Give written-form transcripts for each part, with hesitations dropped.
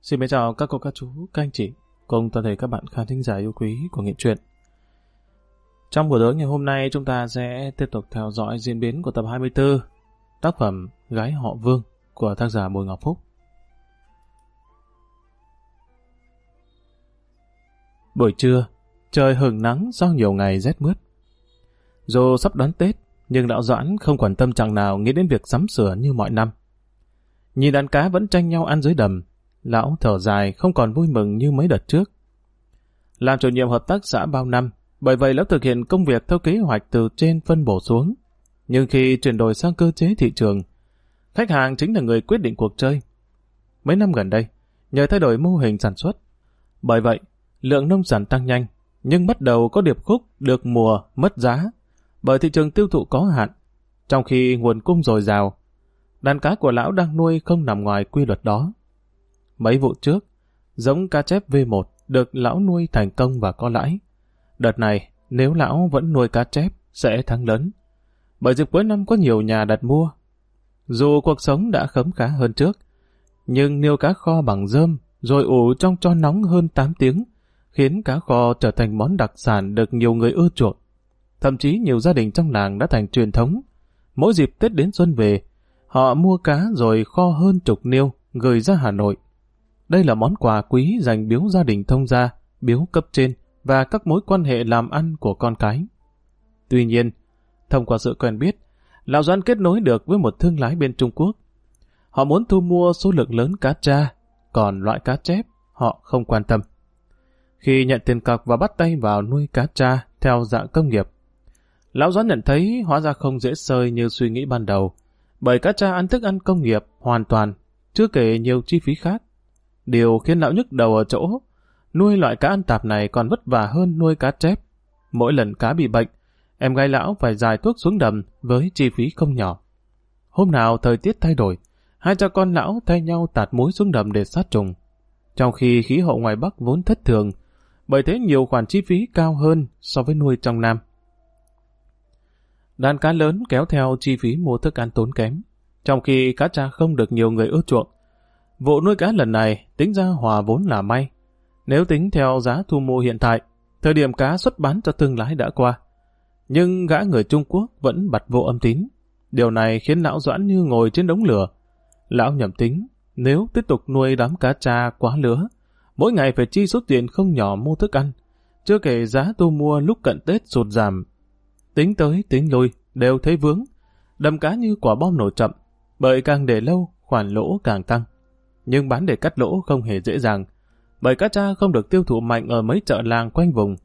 Xin mến chào các cô, các chú, các anh chị, cùng toàn thể các bạn khán thính giả yêu quý của Nghệ Truyện. Trong buổi tối ngày hôm nay, chúng ta sẽ tiếp tục theo dõi diễn biến của tập 24, tác phẩm Gái họ Vương của tác giả Bùi Ngọc Phúc. Buổi trưa, trời hừng nắng sau nhiều ngày rét mướt. Dù sắp đón Tết, nhưng Lão Doãn không còn tâm trạng nào nghĩ đến việc sắm sửa như mọi năm. Nhìn đàn cá vẫn tranh nhau ăn dưới đầm, Lão thở dài không còn vui mừng như mấy đợt trước. Làm chủ nhiệm hợp tác xã bao năm, bởi vậy Lão thực hiện công việc theo kế hoạch từ trên phân bổ xuống. Nhưng khi chuyển đổi sang cơ chế thị trường, khách hàng chính là người quyết định cuộc chơi. Mấy năm gần đây, nhờ thay đổi mô hình sản xuất, bởi vậy lượng nông sản tăng nhanh, nhưng bắt đầu có điệp khúc được mùa mất giá, bởi thị trường tiêu thụ có hạn, trong khi nguồn cung dồi dào. Đàn cá của Lão đang nuôi không nằm ngoài quy luật đó. Mấy vụ trước, giống cá chép V1 được Lão nuôi thành công và có lãi. Đợt này, nếu Lão vẫn nuôi cá chép, sẽ thắng lớn. Bởi dịp cuối năm có nhiều nhà đặt mua. Dù cuộc sống đã khấm khá hơn trước, nhưng niêu cá kho bằng rơm, rồi ủ trong tro nóng hơn 8 tiếng, khiến cá kho trở thành món đặc sản được nhiều người ưa chuộng. Thậm chí nhiều gia đình trong làng đã thành truyền thống. Mỗi dịp Tết đến xuân về, họ mua cá rồi kho hơn chục niêu, gửi ra Hà Nội. Đây là món quà quý dành biếu gia đình thông gia, biếu cấp trên và các mối quan hệ làm ăn của con cái. Tuy nhiên, thông qua sự quen biết, Lão Doãn kết nối được với một thương lái bên Trung Quốc. Họ muốn thu mua số lượng lớn cá tra, còn loại cá chép họ không quan tâm. Khi nhận tiền cọc và bắt tay vào nuôi cá tra theo dạng công nghiệp, Lão Doãn nhận thấy hóa ra không dễ sơi như suy nghĩ ban đầu, bởi cá tra ăn thức ăn công nghiệp hoàn toàn, chưa kể nhiều chi phí khác. Điều khiến Lão nhức đầu ở chỗ, nuôi loại cá ăn tạp này còn vất vả hơn nuôi cá chép. Mỗi lần cá bị bệnh, em gái Lão phải rải thuốc xuống đầm với chi phí không nhỏ. Hôm nào thời tiết thay đổi, hai cha con Lão thay nhau tạt muối xuống đầm để sát trùng. Trong khi khí hậu ngoài Bắc vốn thất thường, bởi thế nhiều khoản chi phí cao hơn so với nuôi trong Nam. Đàn cá lớn kéo theo chi phí mua thức ăn tốn kém, trong khi cá tra không được nhiều người ưa chuộng. Vụ nuôi cá lần này tính ra hòa vốn là may. Nếu tính theo giá thu mua hiện tại, thời điểm cá xuất bán cho thương lái đã qua. Nhưng gã người Trung Quốc vẫn bặt vô âm tín. Điều này khiến Lão Doãn như ngồi trên đống lửa. Lão nhẩm tính, nếu tiếp tục nuôi đám cá tra quá lứa, mỗi ngày phải chi số tiền không nhỏ mua thức ăn, chưa kể giá thu mua lúc cận Tết sụt giảm. Tính tới tính lui đều thấy vướng, đầm cá như quả bom nổ chậm, bởi càng để lâu khoản lỗ càng tăng. Nhưng bán để cắt lỗ không hề dễ dàng, bởi cá tra không được tiêu thụ mạnh ở mấy chợ làng quanh vùng.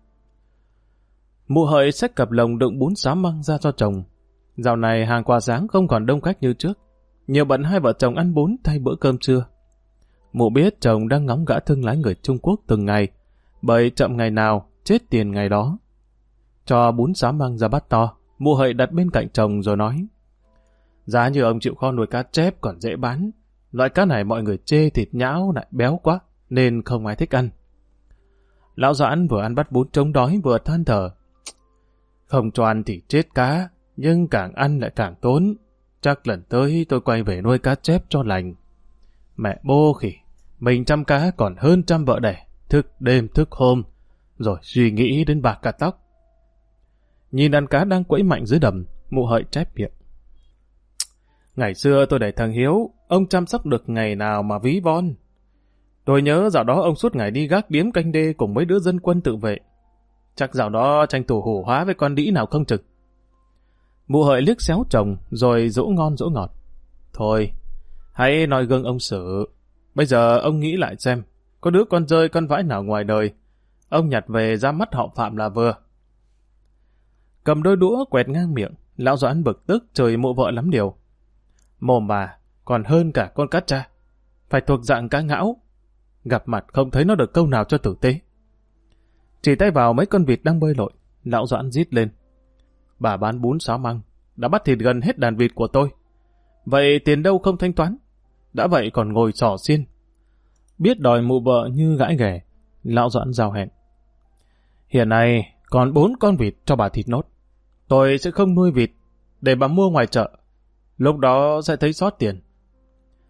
Mụ Hợi xách cặp lồng đựng bún xá măng ra cho chồng. Dạo này hàng quà sáng không còn đông khách như trước, nhiều bận hai vợ chồng ăn bún thay bữa cơm trưa. Mụ biết chồng đang ngóng gã thương lái người Trung Quốc từng ngày, bởi chậm ngày nào chết tiền ngày đó. Cho bún xá măng ra bát to, Mụ Hợi đặt bên cạnh chồng rồi nói: giá như ông chịu khó nuôi cá chép còn dễ bán. Loại cá này mọi người chê thịt nhão lại béo quá, nên không ai thích ăn. Lão Doãn vừa ăn bát bún chống đói vừa than thở: không cho ăn thì chết cá, nhưng càng ăn lại càng tốn. Chắc lần tới tôi quay về nuôi cá chép cho lành. Mẹ bô khỉ, mình chăm cá còn hơn chăm vợ đẻ, thức đêm thức hôm, rồi suy nghĩ đến bạc cả tóc. Nhìn đàn cá đang quẫy mạnh dưới đầm, Mụ Hợi chép miệng: ngày xưa tôi đẩy thằng Hiếu, ông chăm sóc được ngày nào mà ví von. Tôi nhớ dạo đó ông suốt ngày đi gác điếm canh đê cùng mấy đứa dân quân tự vệ. Chắc dạo đó tranh thủ hổ hóa với con đĩ nào không trực. Mụ Hợi liếc xéo chồng rồi dỗ ngon dỗ ngọt: thôi, hãy nói gương ông Sử. Bây giờ ông nghĩ lại xem, có đứa con rơi con vãi nào ngoài đời, ông nhặt về ra mắt họ Phạm là vừa. Cầm đôi đũa quẹt ngang miệng, Lão Doãn bực tức chửi mụ vợ lắm điều: mồm bà còn hơn cả con cá tra, phải thuộc dạng cá ngão, gặp mặt không thấy nó được câu nào cho tử tế. Chỉ tay vào mấy con vịt đang bơi lội, Lão Doãn rít lên: bà bán bún xáo măng, đã bắt thịt gần hết đàn vịt của tôi. Vậy tiền đâu không thanh toán? Đã vậy còn ngồi xỏ xiên. Biết đòi mụ vợ như gãi ghẻ, Lão Doãn giao hẹn: hiện nay còn 4 con vịt cho bà thịt nốt. Tôi sẽ không nuôi vịt để bà mua ngoài chợ, lúc đó sẽ thấy sót tiền.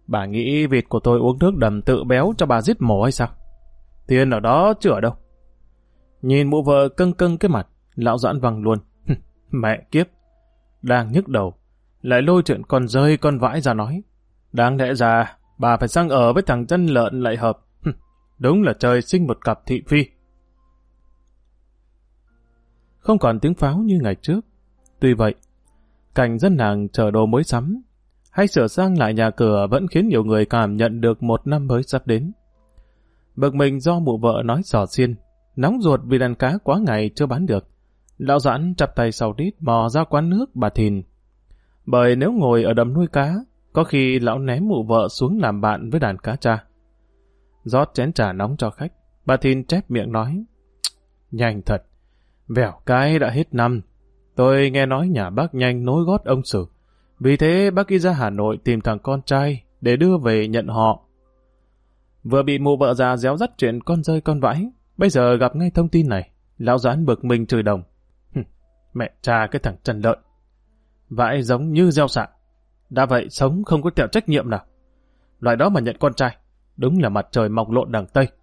Bà nghĩ vịt của tôi uống nước đầm tự béo cho bà giết mổ hay sao? Tiền ở đó chứ ở đâu. Nhìn mụ vợ cưng cưng cái mặt, lão Doãn văng luôn. Mẹ kiếp. Đang nhức đầu, lại lôi chuyện con rơi con vãi ra nói. Đáng lẽ ra, bà phải sang ở với thằng chân lợn lại hợp. Đúng là trời sinh một cặp thị phi. Không còn tiếng pháo như ngày trước. Tuy vậy, cảnh dân làng chở đồ mới sắm hay sửa sang lại nhà cửa vẫn khiến nhiều người cảm nhận được một năm mới sắp đến. Bực mình do mụ vợ nói xỏ xiên, nóng ruột vì đàn cá quá ngày chưa bán được. Lão Doãn chắp tay sau đít mò ra quán nước bà Thìn. Bởi nếu ngồi ở đầm nuôi cá, có khi lão ném mụ vợ xuống làm bạn với đàn cá tra. Rót chén trà nóng cho khách, bà Thìn chép miệng nói. Nhanh thật, vẻo cái đã hết năm. Tôi nghe nói nhà bác nhanh nối gót ông Sử. Vì thế bác đi ra Hà Nội tìm thằng con trai để đưa về nhận họ. Vừa bị mụ vợ già réo rắt chuyện con rơi con vãi, bây giờ gặp ngay thông tin này, lão Doãn bực mình chửi đồng. Mẹ cha cái thằng chân lợn. Vãi giống như gieo xạ. Đã vậy sống không có tẹo trách nhiệm nào. Loại đó mà nhận con trai, đúng là mặt trời mọc lộn đằng Tây.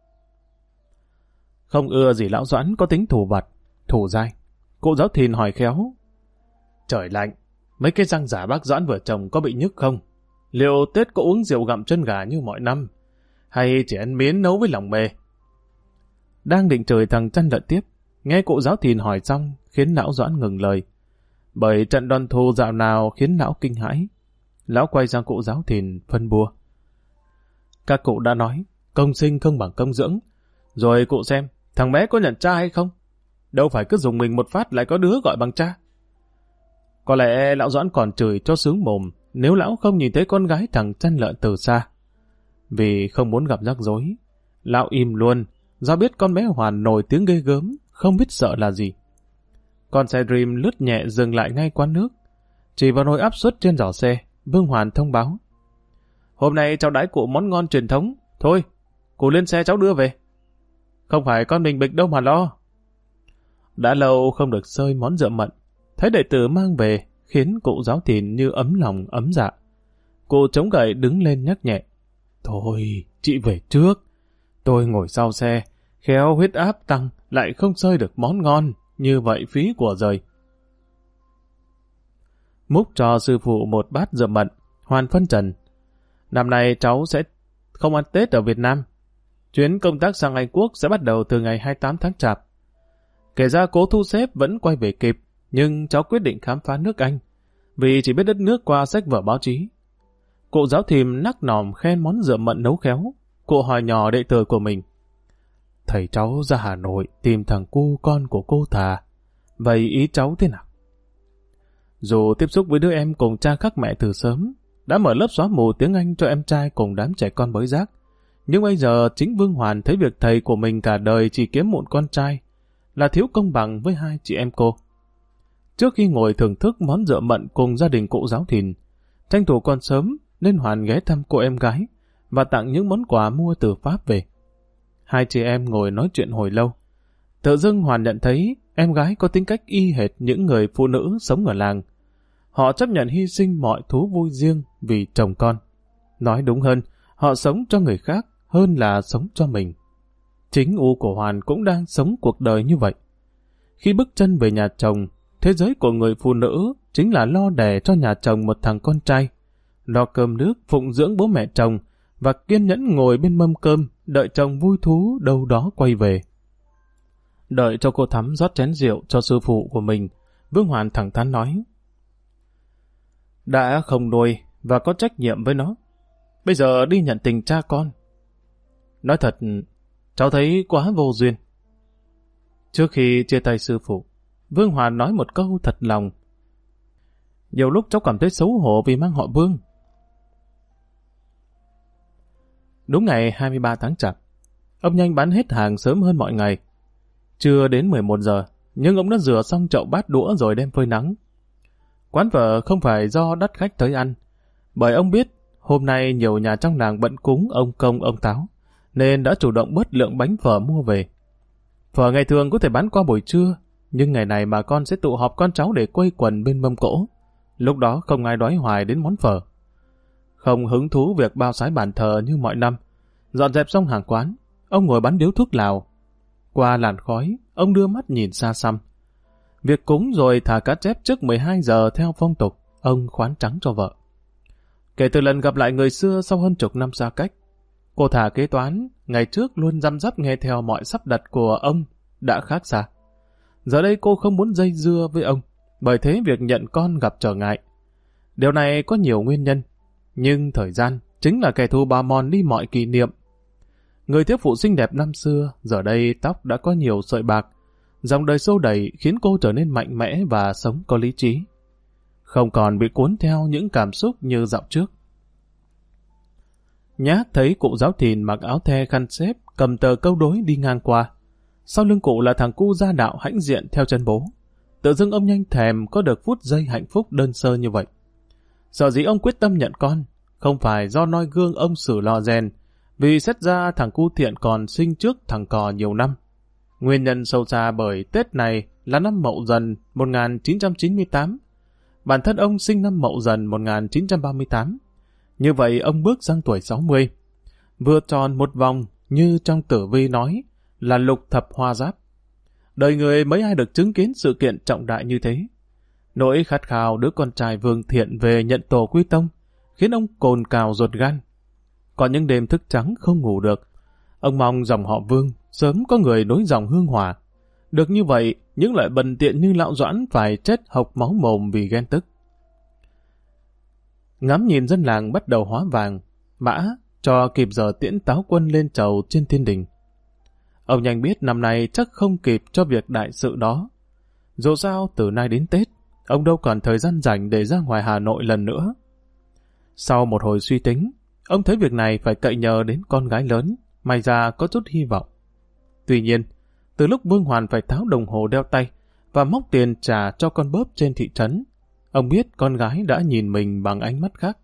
Không ưa gì lão Doãn có tính thủ vặt, thủ dai. Cụ giáo Thìn hỏi khéo. Trời lạnh, mấy cái răng giả bác Doãn vừa trồng có bị nhức không? Liệu Tết có uống rượu gặm chân gà như mọi năm? Hay chỉ ăn miến nấu với lòng mề? Đang định chửi thằng chân lợn tiếp, nghe cụ giáo Thìn hỏi xong khiến lão Doãn ngừng lời. Bởi trận đòn thù dạo nào khiến lão kinh hãi. Lão quay sang cụ giáo Thìn phân bua. Các cụ đã nói, công sinh không bằng công dưỡng. Rồi cụ xem, thằng bé có nhận cha hay không? Đâu phải cứ dùng mình một phát lại có đứa gọi bằng cha. Có lẽ lão Doãn còn chửi cho sướng mồm nếu lão không nhìn thấy con gái thằng chăn lợn từ xa. Vì không muốn gặp rắc rối, lão im luôn, do biết con bé Hoàn nổi tiếng ghê gớm, không biết sợ là gì. Con xe Dream lướt nhẹ dừng lại ngay quán nước. Chỉ vào nồi áp suất trên giỏ xe, Vương Hoàn thông báo. Hôm nay cháu đãi cụ món ngon truyền thống. Thôi, cụ lên xe cháu đưa về. Không phải con mình bịch đâu mà lo. Đã lâu không được xơi món rượu mận. Thấy đệ tử mang về, khiến cụ giáo Thìn như ấm lòng ấm dạ. Cụ chống gậy đứng lên nhắc nhẹ. Thôi, chị về trước. Tôi ngồi sau xe, khéo huyết áp tăng, lại không xơi được món ngon. Như vậy phí của rời. Múc cho sư phụ một bát rượu mận, Hoàn phân trần. Năm nay cháu sẽ không ăn Tết ở Việt Nam. Chuyến công tác sang Anh Quốc sẽ bắt đầu từ ngày 28 tháng Chạp. Kể ra cố thu xếp vẫn quay về kịp, nhưng cháu quyết định khám phá nước Anh, vì chỉ biết đất nước qua sách vở báo chí. Cụ giáo Thìn nắc nòm khen món rượu mận nấu khéo. Cụ hỏi nhỏ đệ tử của mình. Thầy cháu ra Hà Nội tìm thằng cu con của cô Thà. Vậy ý cháu thế nào? Dù tiếp xúc với đứa em cùng cha khác mẹ từ sớm, đã mở lớp xóa mù tiếng Anh cho em trai cùng đám trẻ con bới rác, nhưng bây giờ chính Vương Hoàn thấy việc thầy của mình cả đời chỉ kiếm một con trai là thiếu công bằng với hai chị em cô. Trước khi ngồi thưởng thức món rượu mận cùng gia đình cụ giáo Thìn, tranh thủ còn sớm nên Hoàn ghé thăm cô em gái và tặng những món quà mua từ Pháp về. Hai chị em ngồi nói chuyện hồi lâu. Tự dưng Hoàn nhận thấy em gái có tính cách y hệt những người phụ nữ sống ở làng. Họ chấp nhận hy sinh mọi thú vui riêng vì chồng con. Nói đúng hơn, họ sống cho người khác hơn là sống cho mình. Chính U của Hoàn cũng đang sống cuộc đời như vậy. Khi bước chân về nhà chồng, thế giới của người phụ nữ chính là lo đẻ cho nhà chồng một thằng con trai, lo cơm nước phụng dưỡng bố mẹ chồng và kiên nhẫn ngồi bên mâm cơm đợi chồng vui thú đâu đó quay về. Đợi cho cô Thắm rót chén rượu cho sư phụ của mình, Vương Hoàn thẳng thắn nói. Đã không nuôi và có trách nhiệm với nó, bây giờ đi nhận tình cha con. Nói thật, cháu thấy quá vô duyên. Trước khi chia tay sư phụ, Vương Hoàn nói một câu thật lòng. Nhiều lúc cháu cảm thấy xấu hổ vì mang họ Vương. Đúng ngày 23 tháng Chạp, ông Nhanh bán hết hàng sớm hơn mọi ngày. Chưa đến 11 giờ, nhưng ông đã rửa xong chậu bát đũa rồi đem phơi nắng. Quán phở không phải do đắt khách tới ăn, bởi ông biết hôm nay nhiều nhà trong làng bận cúng ông Công ông Táo, nên đã chủ động bớt lượng bánh phở mua về. Phở ngày thường có thể bán qua buổi trưa, nhưng ngày này bà con sẽ tụ họp con cháu để quây quần bên mâm cỗ. Lúc đó không ai đói hoài đến món phở. Không hứng thú việc bao sái bàn thờ như mọi năm. Dọn dẹp xong hàng quán, ông ngồi bắn điếu thuốc lào. Qua làn khói, ông đưa mắt nhìn xa xăm. Việc cúng rồi thả cá chép trước 12 giờ theo phong tục, ông khoán trắng cho vợ. Kể từ lần gặp lại người xưa sau hơn chục năm xa cách, cô thả kế toán, ngày trước luôn răm rắp nghe theo mọi sắp đặt của ông, đã khác xa. Giờ đây cô không muốn dây dưa với ông, bởi thế việc nhận con gặp trở ngại. Điều này có nhiều nguyên nhân, nhưng thời gian chính là kẻ thù bào mòn đi mọi kỷ niệm. Người thiếu phụ xinh đẹp năm xưa, giờ đây tóc đã có nhiều sợi bạc, dòng đời xô đẩy khiến cô trở nên mạnh mẽ và sống có lý trí. Không còn bị cuốn theo những cảm xúc như dạo trước. Nhác thấy cụ giáo thìn mặc áo the khăn xếp, cầm tờ câu đối đi ngang qua. Sau lưng cụ là thằng cu gia đạo hãnh diện theo chân bố. Tự dưng ông nhanh thèm có được phút giây hạnh phúc đơn sơ như vậy. Sợ dĩ ông quyết tâm nhận con, không phải do noi gương ông xử lò rèn, vì xét ra thằng cu thiện còn sinh trước thằng cò nhiều năm. Nguyên nhân sâu xa bởi Tết này là năm Mậu Dần 1998. Bản thân ông sinh năm Mậu Dần 1938. Như vậy ông bước sang tuổi 60. Vừa tròn một vòng như trong tử vi nói là lục thập hoa giáp. Đời người mấy ai được chứng kiến sự kiện trọng đại như thế. Nỗi khát khao đứa con trai Vương Thiện về nhận tổ quy tông khiến ông cồn cào ruột gan. Có những đêm thức trắng không ngủ được. Ông mong dòng họ Vương sớm có người nối dòng hương hỏa. Được như vậy, những loại bần tiện như Lão Doãn phải chết hộc máu mồm vì ghen tức. Ngắm nhìn dân làng bắt đầu hóa vàng, mã cho kịp giờ tiễn táo quân lên chầu trên thiên đình. Ông nhanh biết năm nay chắc không kịp cho việc đại sự đó. Dù sao từ nay đến Tết, ông đâu còn thời gian rảnh để ra ngoài Hà Nội lần nữa. Sau một hồi suy tính, ông thấy việc này phải cậy nhờ đến con gái lớn, may ra có chút hy vọng. Tuy nhiên, từ lúc Vương Hoàn phải tháo đồng hồ đeo tay và móc tiền trả cho con bóp trên thị trấn, ông biết con gái đã nhìn mình bằng ánh mắt khác.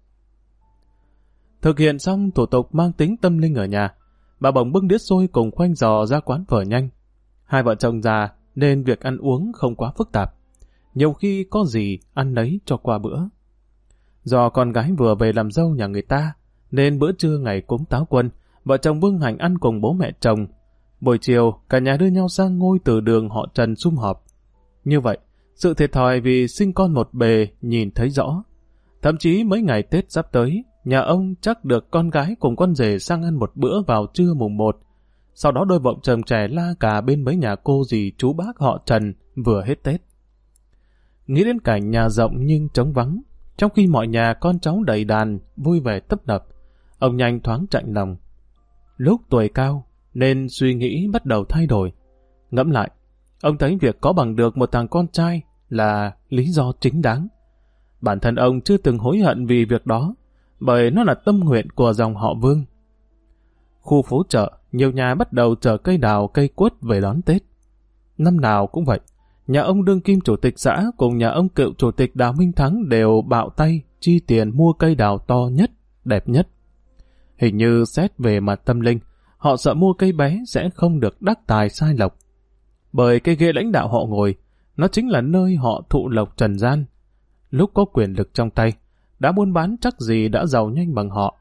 Thực hiện xong thủ tục mang tính tâm linh ở nhà, bà bỗng bưng đĩa xôi cùng khoanh giò ra quán phở nhanh. Hai vợ chồng già nên việc ăn uống không quá phức tạp. Nhiều khi có gì ăn nấy cho qua bữa. Do con gái vừa về làm dâu nhà người ta, nên bữa trưa ngày cúng táo quân, vợ chồng Vương Hành ăn cùng bố mẹ chồng. Buổi chiều, cả nhà đưa nhau sang ngôi từ đường họ Trần sum họp. Như vậy, sự thiệt thòi vì sinh con một bề nhìn thấy rõ. Thậm chí mấy ngày Tết sắp tới, nhà ông chắc được con gái cùng con rể sang ăn một bữa vào trưa mùng 1. Sau đó đôi vợ chồng trẻ la cà bên mấy nhà cô dì chú bác họ Trần vừa hết Tết. Nghĩ đến cảnh nhà rộng nhưng trống vắng, trong khi mọi nhà con cháu đầy đàn, vui vẻ tấp nập, ông nhanh thoáng chạnh lòng. Lúc tuổi cao, nên suy nghĩ bắt đầu thay đổi. Ngẫm lại, ông thấy việc có bằng được một thằng con trai là lý do chính đáng. Bản thân ông chưa từng hối hận vì việc đó, bởi nó là tâm nguyện của dòng họ Vương. Khu phố chợ, nhiều nhà bắt đầu chở cây đào, cây quất về đón Tết. Năm nào cũng vậy, nhà ông đương kim chủ tịch xã cùng nhà ông cựu chủ tịch Đào Minh Thắng đều bạo tay chi tiền mua cây đào to nhất, đẹp nhất. Hình như xét về mặt tâm linh, họ sợ mua cây bé sẽ không được đắc tài sai lộc. Bởi cây ghế lãnh đạo họ ngồi, nó chính là nơi họ thụ lộc trần gian. Lúc có quyền lực trong tay, đã buôn bán chắc gì đã giàu nhanh bằng họ.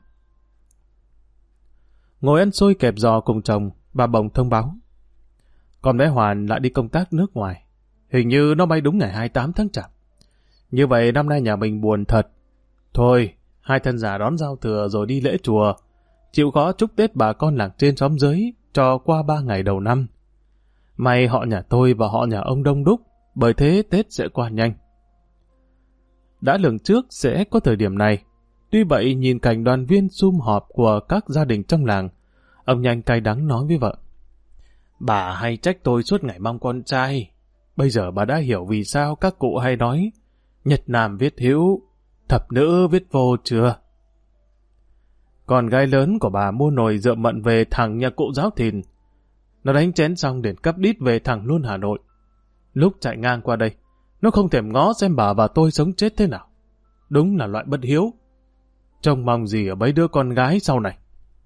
Ngồi ăn xôi kẹp giò cùng chồng, bà bồng thông báo. Con bé Hoàn lại đi công tác nước ngoài. Hình như nó bay đúng ngày 28 tháng Chạp. Như vậy năm nay nhà mình buồn thật. Thôi, hai thân già đón giao thừa rồi đi lễ chùa. Chịu khó chúc Tết bà con làng trên xóm dưới cho qua 3 ngày đầu năm. May họ nhà tôi và họ nhà ông đông đúc, bởi thế Tết sẽ qua nhanh. Đã lường trước sẽ có thời điểm này. Tuy vậy nhìn cảnh đoàn viên sum họp của các gia đình trong làng, ông nhanh cay đắng nói với vợ. Bà hay trách tôi suốt ngày mong con trai. Bây giờ bà đã hiểu vì sao các cụ hay nói Nhật Nam viết hữu, thập nữ viết vô chưa? Con gái lớn của bà mua nồi rượu mận về thẳng nhà cụ giáo thìn. Nó đánh chén xong để cắp đít về thẳng luôn Hà Nội. Lúc chạy ngang qua đây, nó không thèm ngó xem bà và tôi sống chết thế nào. Đúng là loại bất hiếu. Trông mong gì ở mấy đứa con gái sau này.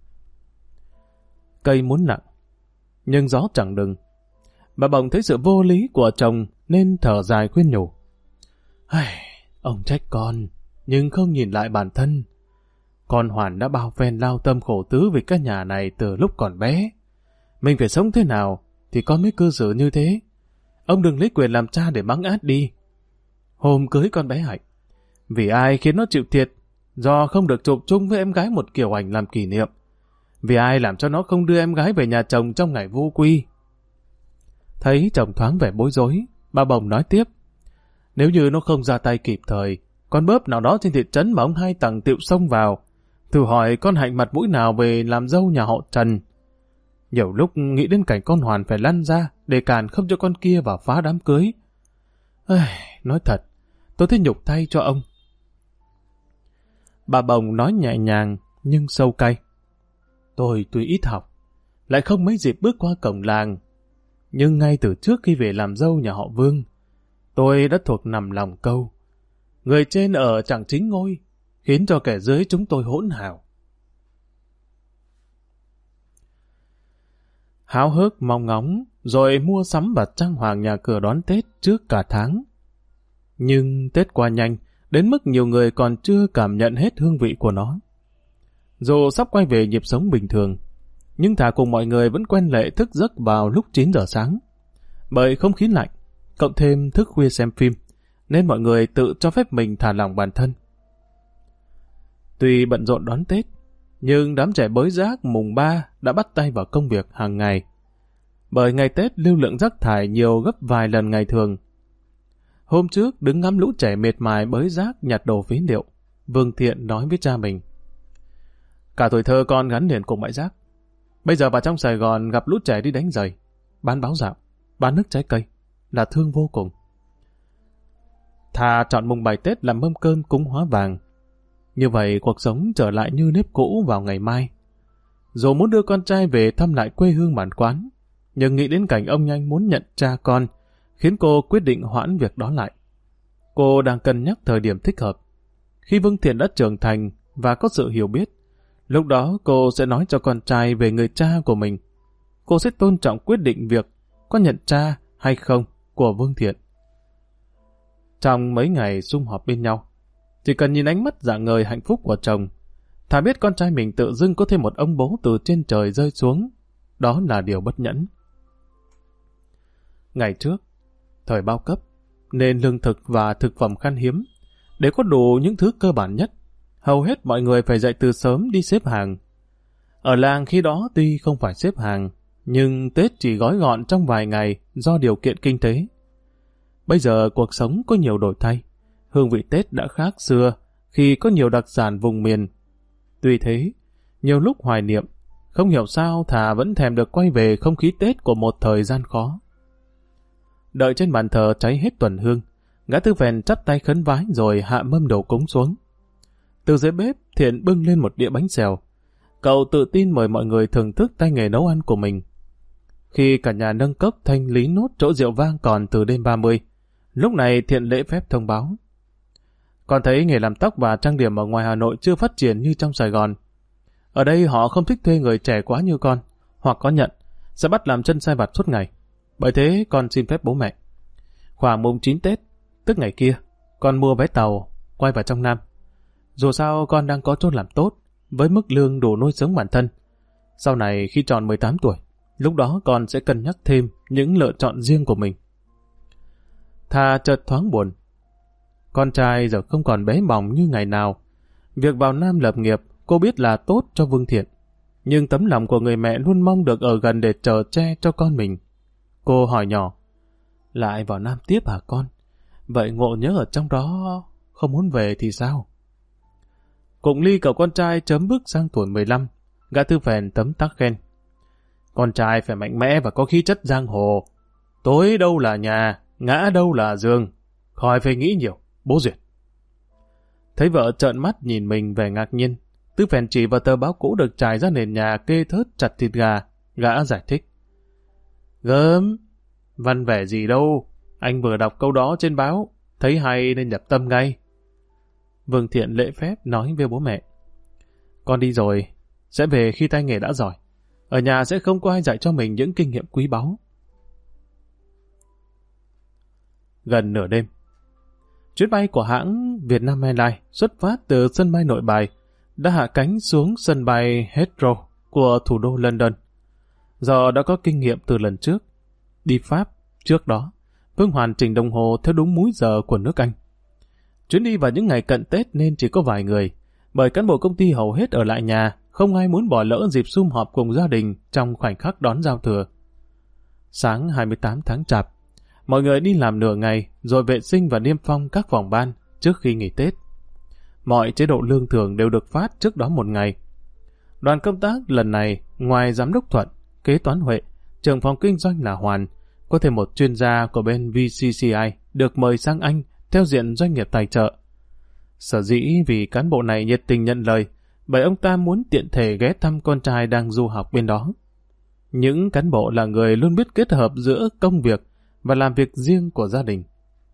Cây muốn nặng, nhưng gió chẳng đừng. Bà bỗng thấy sự vô lý của chồng nên thở dài khuyên nhủ. Ông trách con, nhưng không nhìn lại bản thân. Con Hoàn đã bao phen lao tâm khổ tứ vì cái nhà này từ lúc còn bé. Mình phải sống thế nào thì con mới cư xử như thế. Ông đừng lấy quyền làm cha để mắng át đi. Hôm cưới con bé Hạnh, vì ai khiến nó chịu thiệt? Do không được chụp chung với em gái một kiểu ảnh làm kỷ niệm. Vì ai làm cho nó không đưa em gái về nhà chồng trong ngày vu quy? Thấy chồng thoáng vẻ bối rối, bà Bồng nói tiếp. Nếu như nó không ra tay kịp thời, con bớp nào đó trên thị trấn mà ông Hai Tầng tiệu xông vào, thử hỏi con Hạnh mặt mũi nào về làm dâu nhà họ Trần. Nhiều lúc nghĩ đến cảnh con Hoàn phải lăn ra để cản không cho con kia vào phá đám cưới. Nói thật, tôi thấy nhục thay cho ông. Bà Bồng nói nhẹ nhàng nhưng sâu cay. Tôi tuy ít học, lại không mấy dịp bước qua cổng làng, nhưng ngay từ trước khi về làm dâu nhà họ Vương, tôi đã thuộc nằm lòng câu. Người trên ở chẳng chính ngôi, khiến cho kẻ dưới chúng tôi hỗn hào. Háo hức mong ngóng, rồi mua sắm và trang hoàng nhà cửa đón Tết trước cả tháng. Nhưng Tết qua nhanh, đến mức nhiều người còn chưa cảm nhận hết hương vị của nó. Dù sắp quay về nhịp sống bình thường, nhưng thà cùng mọi người vẫn quen lệ thức giấc vào lúc 9 giờ sáng. Bởi không khí lạnh, cộng thêm thức khuya xem phim, nên mọi người tự cho phép mình thả lỏng bản thân. Tuy bận rộn đón Tết, nhưng đám trẻ bới rác mùng 3 đã bắt tay vào công việc hàng ngày. Bởi ngày Tết lưu lượng rác thải nhiều gấp vài lần ngày thường. Hôm trước đứng ngắm lũ trẻ miệt mài bới rác nhặt đồ phế liệu, Vương Thiện nói với cha mình. Cả tuổi thơ con gắn liền cùng bãi rác. Bây giờ vào trong Sài Gòn gặp lũ trẻ đi đánh giày, bán báo dạo, bán nước trái cây, là thương vô cùng. Thà chọn mùng 7 Tết làm mâm cơm cúng hóa vàng. Như vậy cuộc sống trở lại như nếp cũ vào ngày mai. Dù muốn đưa con trai về thăm lại quê hương bản quán, nhưng nghĩ đến cảnh ông Nhanh muốn nhận cha con, khiến cô quyết định hoãn việc đó lại. Cô đang cân nhắc thời điểm thích hợp. Khi Vương Thiện đã trưởng thành và có sự hiểu biết, lúc đó cô sẽ nói cho con trai về người cha của mình. Cô sẽ tôn trọng quyết định việc có nhận cha hay không của Vương Thiện. Trong mấy ngày sum họp bên nhau, chỉ cần nhìn ánh mắt rạng ngời hạnh phúc của chồng, thà biết con trai mình tự dưng có thêm một ông bố từ trên trời rơi xuống, đó là điều bất nhẫn. Ngày trước, thời bao cấp, nên lương thực và thực phẩm khan hiếm. Để có đủ những thứ cơ bản nhất, hầu hết mọi người phải dậy từ sớm đi xếp hàng. Ở làng khi đó tuy không phải xếp hàng, nhưng Tết chỉ gói gọn trong vài ngày do điều kiện kinh tế. Bây giờ cuộc sống có nhiều đổi thay, hương vị Tết đã khác xưa khi có nhiều đặc sản vùng miền. Tuy thế, nhiều lúc hoài niệm, không hiểu sao thà vẫn thèm được quay về không khí Tết của một thời gian khó. Đợi trên bàn thờ cháy hết tuần hương, gã Tư Phèn chắp tay khấn vái rồi hạ mâm đồ cúng xuống. Từ dưới bếp, Thiện bưng lên một đĩa bánh xèo. Cậu tự tin mời mọi người thưởng thức tay nghề nấu ăn của mình. Khi cả nhà nâng cốc thanh lý nốt chỗ rượu vang còn từ đêm 30, lúc này Thiện lễ phép thông báo. Con thấy nghề làm tóc và trang điểm ở ngoài Hà Nội chưa phát triển như trong Sài Gòn. Ở đây họ không thích thuê người trẻ quá như con, hoặc có nhận, sẽ bắt làm chân sai vặt suốt ngày. Bởi thế con xin phép bố mẹ. Khoảng mùng 9 Tết, tức ngày kia, con mua vé tàu, quay vào trong Nam. Dù sao con đang có chỗ làm tốt, với mức lương đủ nuôi sống bản thân. Sau này khi tròn 18 tuổi, lúc đó con sẽ cân nhắc thêm những lựa chọn riêng của mình. Thà chợt thoáng buồn. Con trai giờ không còn bé bỏng như ngày nào. Việc vào Nam lập nghiệp, cô biết là tốt cho Vương Thiện. Nhưng tấm lòng của người mẹ luôn mong được ở gần để chở che cho con mình. Cô hỏi nhỏ, lại vào Nam tiếp hả con? Vậy Ngộ nhớ ở trong đó không muốn về thì sao? Cụng ly cậu con trai chớm bước sang tuổi 15, gã Tư Phèn tấm tắc khen. Con trai phải mạnh mẽ và có khí chất giang hồ. Tối đâu là nhà, ngã đâu là giường. Khỏi phải nghĩ nhiều, bố duyệt. Thấy vợ trợn mắt nhìn mình vẻ ngạc nhiên, Tư Phèn chỉ vào tờ báo cũ được trải ra nền nhà kê thớt chặt thịt gà, gã giải thích. Gớm, văn vẻ gì đâu, anh vừa đọc câu đó trên báo, thấy hay nên nhập tâm ngay. Vương Thiện lễ phép nói với bố mẹ. Con đi rồi, sẽ về khi tay nghề đã giỏi. Ở nhà sẽ không có ai dạy cho mình những kinh nghiệm quý báu. Gần nửa đêm, chuyến bay của hãng Vietnam Airlines xuất phát từ sân bay Nội Bài đã hạ cánh xuống sân bay Heathrow của thủ đô London. Do đã có kinh nghiệm từ lần trước, đi Pháp trước đó, Vương Hoàn chỉnh đồng hồ theo đúng múi giờ của nước Anh. Chuyến đi vào những ngày cận Tết nên chỉ có vài người, bởi cán bộ công ty hầu hết ở lại nhà, không ai muốn bỏ lỡ dịp sum họp cùng gia đình trong khoảnh khắc đón giao thừa. Sáng 28 tháng Chạp, mọi người đi làm nửa ngày rồi vệ sinh và niêm phong các phòng ban trước khi nghỉ Tết. Mọi chế độ lương thưởng đều được phát trước đó một ngày. Đoàn công tác lần này, ngoài giám đốc Thuận, kế toán Huệ, trưởng phòng kinh doanh là Hoàn, có thêm một chuyên gia của bên VCCI được mời sang Anh theo diện doanh nghiệp tài trợ. Sở dĩ vì cán bộ này nhiệt tình nhận lời, bởi ông ta muốn tiện thể ghé thăm con trai đang du học bên đó. Những cán bộ là người luôn biết kết hợp giữa công việc và làm việc riêng của gia đình.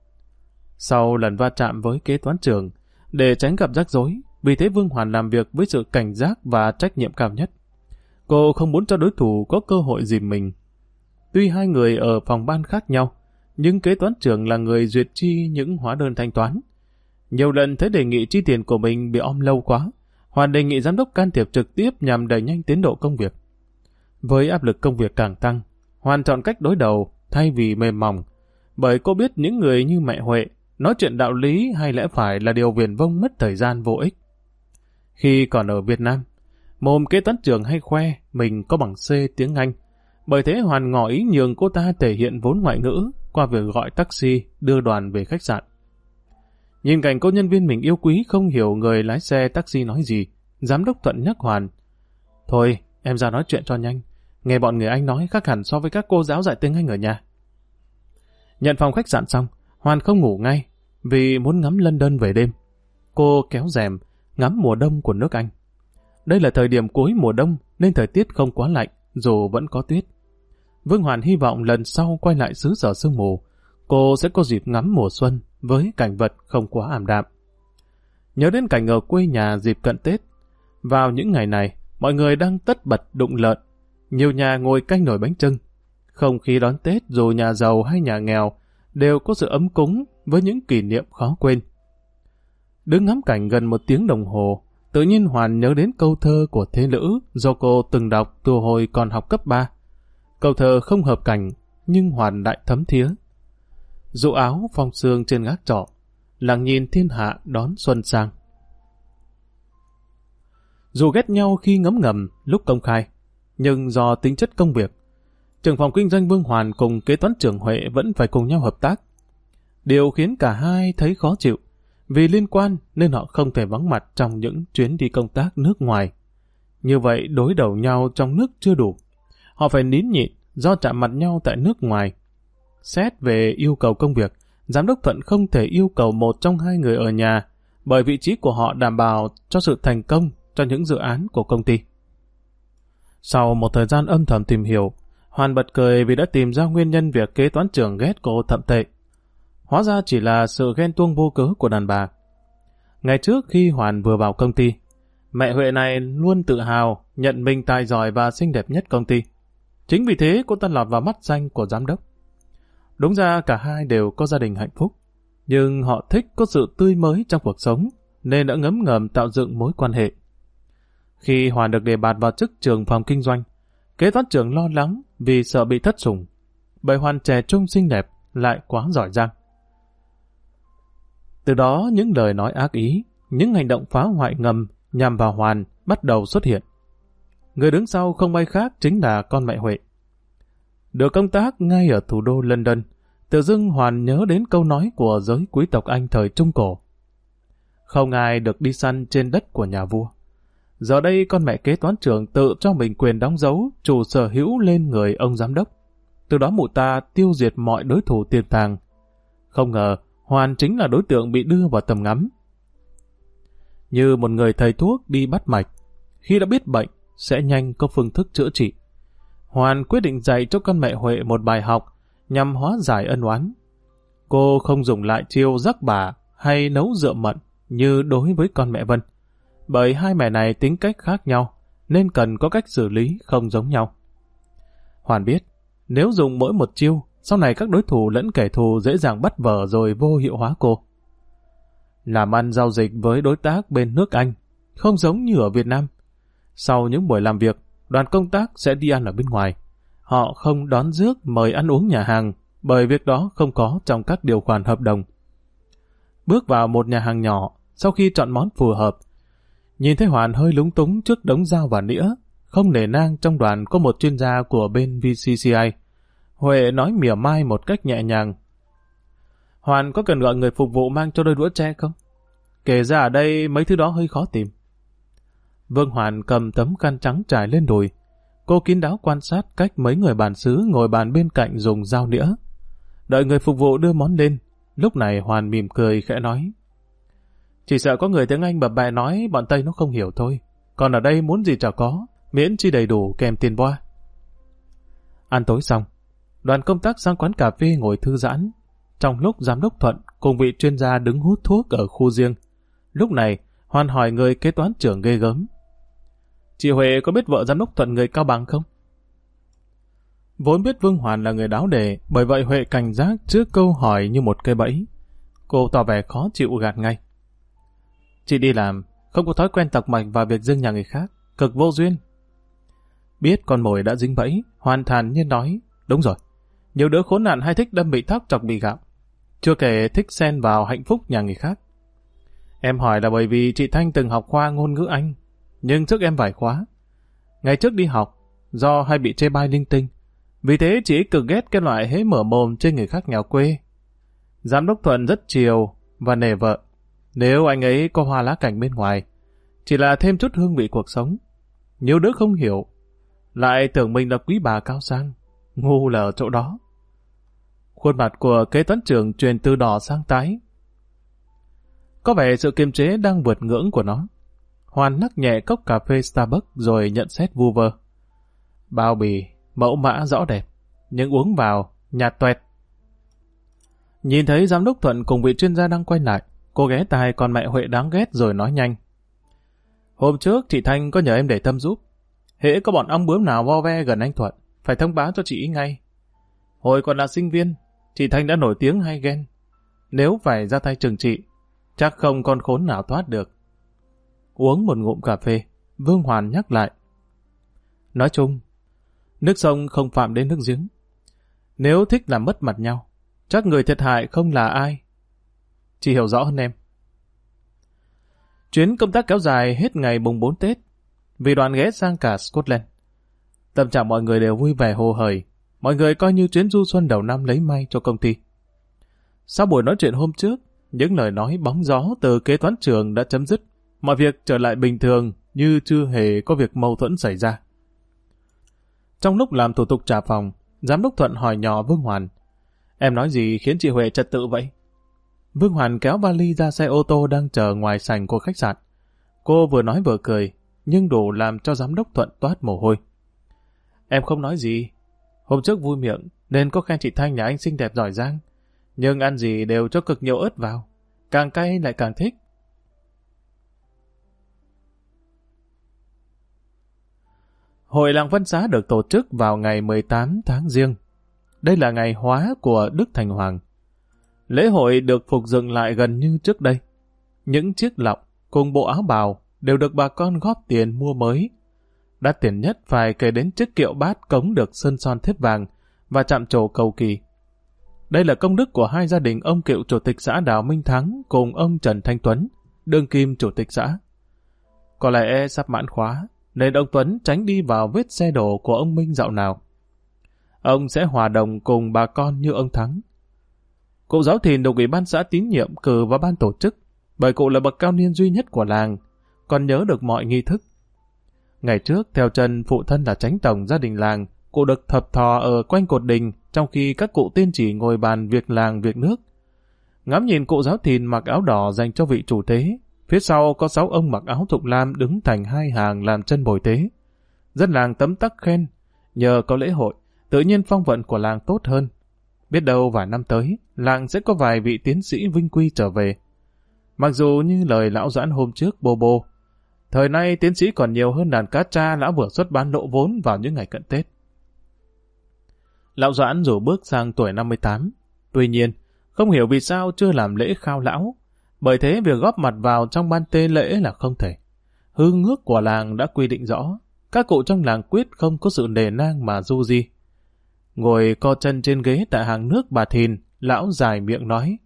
Sau lần va chạm với kế toán trưởng, để tránh gặp rắc rối, vì thế Vương Hoàn làm việc với sự cảnh giác và trách nhiệm cao nhất. Cô không muốn cho đối thủ có cơ hội dìm mình. Tuy hai người ở phòng ban khác nhau, nhưng kế toán trưởng là người duyệt chi những hóa đơn thanh toán. Nhiều lần thấy đề nghị chi tiền của mình bị om lâu quá, Hoàn đề nghị giám đốc can thiệp trực tiếp nhằm đẩy nhanh tiến độ công việc. Với áp lực công việc càng tăng, Hoàn chọn cách đối đầu thay vì mềm mỏng, bởi cô biết những người như mẹ Huệ nói chuyện đạo lý hay lẽ phải là điều viển vông mất thời gian vô ích. Khi còn ở Việt Nam, mồm kế toán trưởng hay khoe mình có bằng C tiếng Anh, bởi thế Hoàn ngỏ ý nhường cô ta thể hiện vốn ngoại ngữ qua việc gọi taxi đưa đoàn về khách sạn. Nhìn cảnh cô nhân viên mình yêu quý không hiểu người lái xe taxi nói gì, giám đốc Thuận nhắc Hoàn: "Thôi, em ra nói chuyện cho nhanh, nghe bọn người Anh nói khác hẳn so với các cô giáo dạy tiếng Anh ở nhà." Nhận phòng khách sạn xong, Hoàn không ngủ ngay vì muốn ngắm London về đêm. Cô kéo rèm ngắm mùa đông của nước Anh. Đây là thời điểm cuối mùa đông nên thời tiết không quá lạnh dù vẫn có tuyết. Vương Hoàn hy vọng lần sau quay lại xứ sở sương mù, cô sẽ có dịp ngắm mùa xuân với cảnh vật không quá ảm đạm. Nhớ đến cảnh ở quê nhà dịp cận Tết, vào những ngày này mọi người đang tất bật đụng lợn, nhiều nhà ngồi canh nồi bánh chưng. Không khí đón Tết dù nhà giàu hay nhà nghèo đều có sự ấm cúng với những kỷ niệm khó quên. Đứng ngắm cảnh gần 1 tiếng đồng hồ, tự nhiên Hoàn nhớ đến câu thơ của Thế Lữ do cô từng đọc từ hồi còn học cấp 3. Câu thơ không hợp cảnh, nhưng Hoàn đại thấm thía. Dụ áo phong sương trên gác trọ, lặng nhìn thiên hạ đón xuân sang. Dù ghét nhau khi ngấm ngầm lúc công khai, nhưng do tính chất công việc, trưởng phòng kinh doanh Vương Hoàn cùng kế toán trưởng Huệ vẫn phải cùng nhau hợp tác. Điều khiến cả hai thấy khó chịu, vì liên quan nên họ không thể vắng mặt trong những chuyến đi công tác nước ngoài. Như vậy đối đầu nhau trong nước chưa đủ, họ phải nín nhịn do chạm mặt nhau tại nước ngoài. Xét về yêu cầu công việc, giám đốc Thuận không thể yêu cầu một trong hai người ở nhà, bởi vị trí của họ đảm bảo cho sự thành công cho những dự án của công ty. Sau một thời gian âm thầm tìm hiểu, Hoàn bật cười vì đã tìm ra nguyên nhân việc kế toán trưởng ghét cô thậm tệ. Hóa ra chỉ là sự ghen tuông vô cớ của đàn bà. Ngày trước khi Hoàn vừa vào công ty, mẹ Huệ này luôn tự hào nhận mình tài giỏi và xinh đẹp nhất công ty. Chính vì thế cô ta lọt vào mắt xanh của giám đốc. Đúng ra cả hai đều có gia đình hạnh phúc, nhưng họ thích có sự tươi mới trong cuộc sống nên đã ngấm ngầm tạo dựng mối quan hệ. Khi Hoàn được đề bạt vào chức trưởng phòng kinh doanh, kế toán trưởng lo lắng vì sợ bị thất sủng, bởi Hoàn trẻ trung xinh đẹp lại quá giỏi giang. Từ đó những lời nói ác ý, những hành động phá hoại ngầm nhằm vào Hoàn bắt đầu xuất hiện. Người đứng sau không ai khác chính là con mẹ Huệ. Được công tác ngay ở thủ đô London, tự dưng Hoàn nhớ đến câu nói của giới quý tộc Anh thời Trung Cổ: "Không ai được đi săn trên đất của nhà vua." Giờ đây con mẹ kế toán trưởng tự cho mình quyền đóng dấu chủ sở hữu lên người ông giám đốc. Từ đó mụ ta tiêu diệt mọi đối thủ tiềm tàng. Không ngờ Hoàn chính là đối tượng bị đưa vào tầm ngắm. Như một người thầy thuốc đi bắt mạch, khi đã biết bệnh sẽ nhanh có phương thức chữa trị. Hoàn quyết định dạy cho con mẹ Huệ một bài học nhằm hóa giải ân oán. Cô không dùng lại chiêu rắc bả hay nấu rượu mận như đối với con mẹ Vân, bởi hai mẹ này tính cách khác nhau nên cần có cách xử lý không giống nhau. Hoàn biết nếu dùng mỗi một chiêu, sau này các đối thủ lẫn kẻ thù dễ dàng bắt vở rồi vô hiệu hóa cô. Làm ăn giao dịch với đối tác bên nước Anh, không giống như ở Việt Nam. Sau những buổi làm việc, đoàn công tác sẽ đi ăn ở bên ngoài. Họ không đón rước mời ăn uống nhà hàng, bởi việc đó không có trong các điều khoản hợp đồng. Bước vào một nhà hàng nhỏ, sau khi chọn món phù hợp, nhìn thấy Hoàn hơi lúng túng trước đống dao và nĩa, không nể nang trong đoàn có một chuyên gia của bên VCCI. Huệ nói mỉa mai một cách nhẹ nhàng. Hoàn có cần gọi người phục vụ mang cho đôi đũa tre không? Kể ra ở đây mấy thứ đó hơi khó tìm. Vương Hoàn cầm tấm khăn trắng trải lên đùi. Cô kín đáo quan sát cách mấy người bản xứ ngồi bàn bên cạnh dùng dao nĩa. Đợi người phục vụ đưa món lên, lúc này Hoàn mỉm cười khẽ nói. Chỉ sợ có người tiếng Anh bập bẹ nói bọn Tây nó không hiểu thôi. Còn ở đây muốn gì chả có, miễn chi đầy đủ kèm tiền boa. Ăn tối xong, đoàn công tác sang quán cà phê ngồi thư giãn. Trong lúc giám đốc Thuận cùng vị chuyên gia đứng hút thuốc ở khu riêng. Lúc này, Hoàn hỏi người kế toán trưởng ghê gớm. Chị Huệ có biết vợ giám đốc Thuận người Cao Bằng không? Vốn biết Vương Hoàn là người đáo đề, bởi vậy Huệ cảnh giác trước câu hỏi như một cây bẫy. Cô tỏ vẻ khó chịu gạt ngay. Chị đi làm, không có thói quen tọc mạch vào việc riêng nhà người khác, cực vô duyên. Biết con mồi đã dính bẫy, Hoàn thản nhiên nói, đúng rồi, nhiều đứa khốn nạn hay thích đâm bị thóc chọc bị gạo, chưa kể thích xen vào hạnh phúc nhà người khác. Em hỏi là bởi vì chị Thanh từng học khoa ngôn ngữ Anh, nhưng trước em vài khóa. Ngày trước đi học, do hay bị chê bai linh tinh, vì thế chị cực ghét cái loại hễ mở mồm trên người khác nghèo quê. Giám đốc Thuận rất chiều và nể vợ. Nếu anh ấy có hoa lá cảnh bên ngoài, chỉ là thêm chút hương vị cuộc sống. Nhiều đứa không hiểu, lại tưởng mình là quý bà cao sang. Ngu là ở chỗ đó. Khuôn mặt của kế toán trưởng chuyển từ đỏ sang tái. Có vẻ sự kiềm chế đang vượt ngưỡng của nó. Hoàn nắc nhẹ cốc cà phê Starbucks rồi nhận xét vu vơ. Bao bì, mẫu mã rõ đẹp, nhưng uống vào, nhạt toẹt. Nhìn thấy giám đốc Thuận cùng vị chuyên gia đang quay lại, cô ghé tai con mẹ Huệ đáng ghét rồi nói nhanh. Hôm trước chị Thanh có nhờ em để tâm giúp. Hễ có bọn ong bướm nào vo ve gần anh Thuận, phải thông báo cho chị ý ngay. Hồi còn là sinh viên, chị Thanh đã nổi tiếng hay ghen. Nếu phải ra tay trừng trị, chắc không con khốn nào thoát được. Uống một ngụm cà phê, Vương Hoàn nhắc lại. Nói chung, nước sông không phạm đến nước giếng. Nếu thích làm mất mặt nhau, chắc người thiệt hại không là ai. Chị hiểu rõ hơn em. Chuyến công tác kéo dài hết ngày mùng 4 Tết, vì đoàn ghé sang cả Scotland. Tâm trạng mọi người đều vui vẻ hồ hởi, mọi người coi như chuyến du xuân đầu năm lấy may cho công ty. Sau buổi nói chuyện hôm trước, những lời nói bóng gió từ kế toán trưởng đã chấm dứt, mọi việc trở lại bình thường như chưa hề có việc mâu thuẫn xảy ra. Trong lúc làm thủ tục trả phòng, giám đốc Thuận hỏi nhỏ Vương Hoàn, em nói gì khiến chị Huệ trật tự vậy? Vương Hoàn kéo vali ra xe ô tô đang chờ ngoài sảnh của khách sạn. Cô vừa nói vừa cười, nhưng đủ làm cho giám đốc Thuận toát mồ hôi. Em không nói gì. Hôm trước vui miệng nên có khen chị Thanh nhà anh xinh đẹp giỏi giang, nhưng ăn gì đều cho cực nhiều ớt vào, càng cay lại càng thích. Hội làng Văn Xá được tổ chức vào ngày 18 tháng Giêng. Đây là ngày hóa của Đức Thành Hoàng. Lễ hội được phục dựng lại gần như trước đây. Những chiếc lọng cùng bộ áo bào đều được bà con góp tiền mua mới. Đắt tiền nhất phải kể đến chiếc kiệu bát cống được sơn son thép vàng và chạm trổ cầu kỳ. Đây là công đức của hai gia đình ông cựu chủ tịch xã Đào Minh Thắng cùng ông Trần Thanh Tuấn, đương kim chủ tịch xã. Có lẽ sắp mãn khóa, nên ông Tuấn tránh đi vào vết xe đổ của ông Minh dạo nào. Ông sẽ hòa đồng cùng bà con như ông Thắng. Cụ Giáo Thìn được Ủy ban xã tín nhiệm cử vào ban tổ chức, bởi cụ là bậc cao niên duy nhất của làng, còn nhớ được mọi nghi thức. Ngày trước, theo chân phụ thân là chánh tổng gia đình làng, cụ được thập thò ở quanh cột đình, trong khi các cụ tiên chỉ ngồi bàn việc làng việc nước. Ngắm nhìn cụ Giáo Thìn mặc áo đỏ dành cho vị chủ tế, phía sau có 6 ông mặc áo thụng lam đứng thành hai hàng làm chân bồi tế. Dân làng tấm tắc khen, nhờ có lễ hội, tự nhiên phong vận của làng tốt hơn. Biết đâu vài năm tới, làng sẽ có vài vị tiến sĩ vinh quy trở về. Mặc dù như lời lão Doãn hôm trước bô bô, thời nay tiến sĩ còn nhiều hơn đàn cá tra lão vừa xuất bán lỗ vốn vào những ngày cận Tết. Lão Doãn dù bước sang tuổi 58, tuy nhiên, không hiểu vì sao chưa làm lễ khao lão, bởi thế việc góp mặt vào trong ban tê lễ là không thể. hương ước của làng đã quy định rõ, các cụ trong làng quyết không có sự nể nang mà du di. Ngồi co chân trên ghế tại hàng nước bà Thìn, lão dài miệng nói: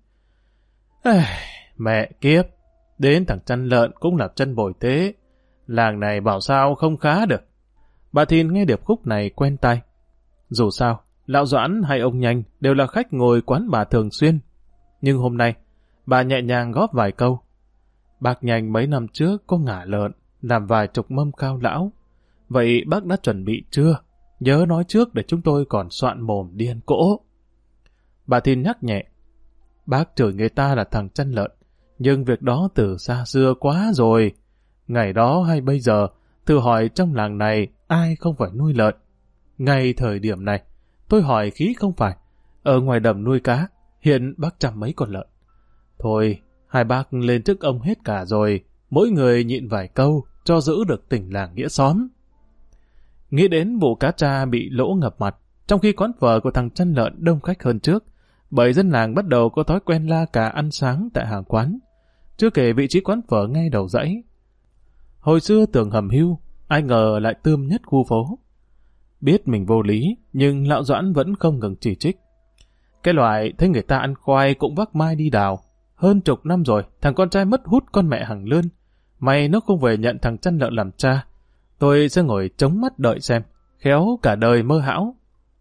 Mẹ kiếp, đến thằng chăn lợn cũng là chân bồi thế, làng này bảo sao không khá được. Bà Thìn nghe điệp khúc này quen tai. Dù sao, lão Doãn hay ông Nhanh đều là khách ngồi quán bà thường xuyên. Nhưng hôm nay, bà nhẹ nhàng góp vài câu. Bác Nhanh mấy năm trước có ngả lợn, làm vài chục mâm khao lão. Vậy bác đã chuẩn bị chưa? Nhớ nói trước để chúng tôi còn soạn mồm đi ăn cỗ. Bà Thìn nhắc nhẹ. Bác chửi người ta là thằng chăn lợn, nhưng việc đó từ xa xưa quá rồi. Ngày đó hay bây giờ, thử hỏi trong làng này ai không phải nuôi lợn. Ngay thời điểm này, tôi hỏi khí không phải. Ở ngoài đầm nuôi cá, hiện bác chăm mấy con lợn. Thôi, hai bác lên trước ông hết cả rồi, mỗi người nhịn vài câu cho giữ được tình làng nghĩa xóm. Nghĩ đến vụ cá tra bị lỗ ngập mặt, trong khi quán phở của thằng chăn lợn đông khách hơn trước, bởi dân làng bắt đầu có thói quen la cà ăn sáng tại hàng quán. Chưa kể vị trí quán phở ngay đầu dãy. Hồi xưa tưởng hầm hưu, ai ngờ lại tươm nhất khu phố. Biết mình vô lý, nhưng lão Doãn vẫn không ngừng chỉ trích. Cái loại thấy người ta ăn khoai cũng vác mai đi đào. Hơn chục năm rồi, thằng con trai mất hút con mẹ hàng lươn. Mày nó không về nhận thằng chăn lợn làm cha. Tôi sẽ ngồi chống mắt đợi xem, khéo cả đời mơ hão.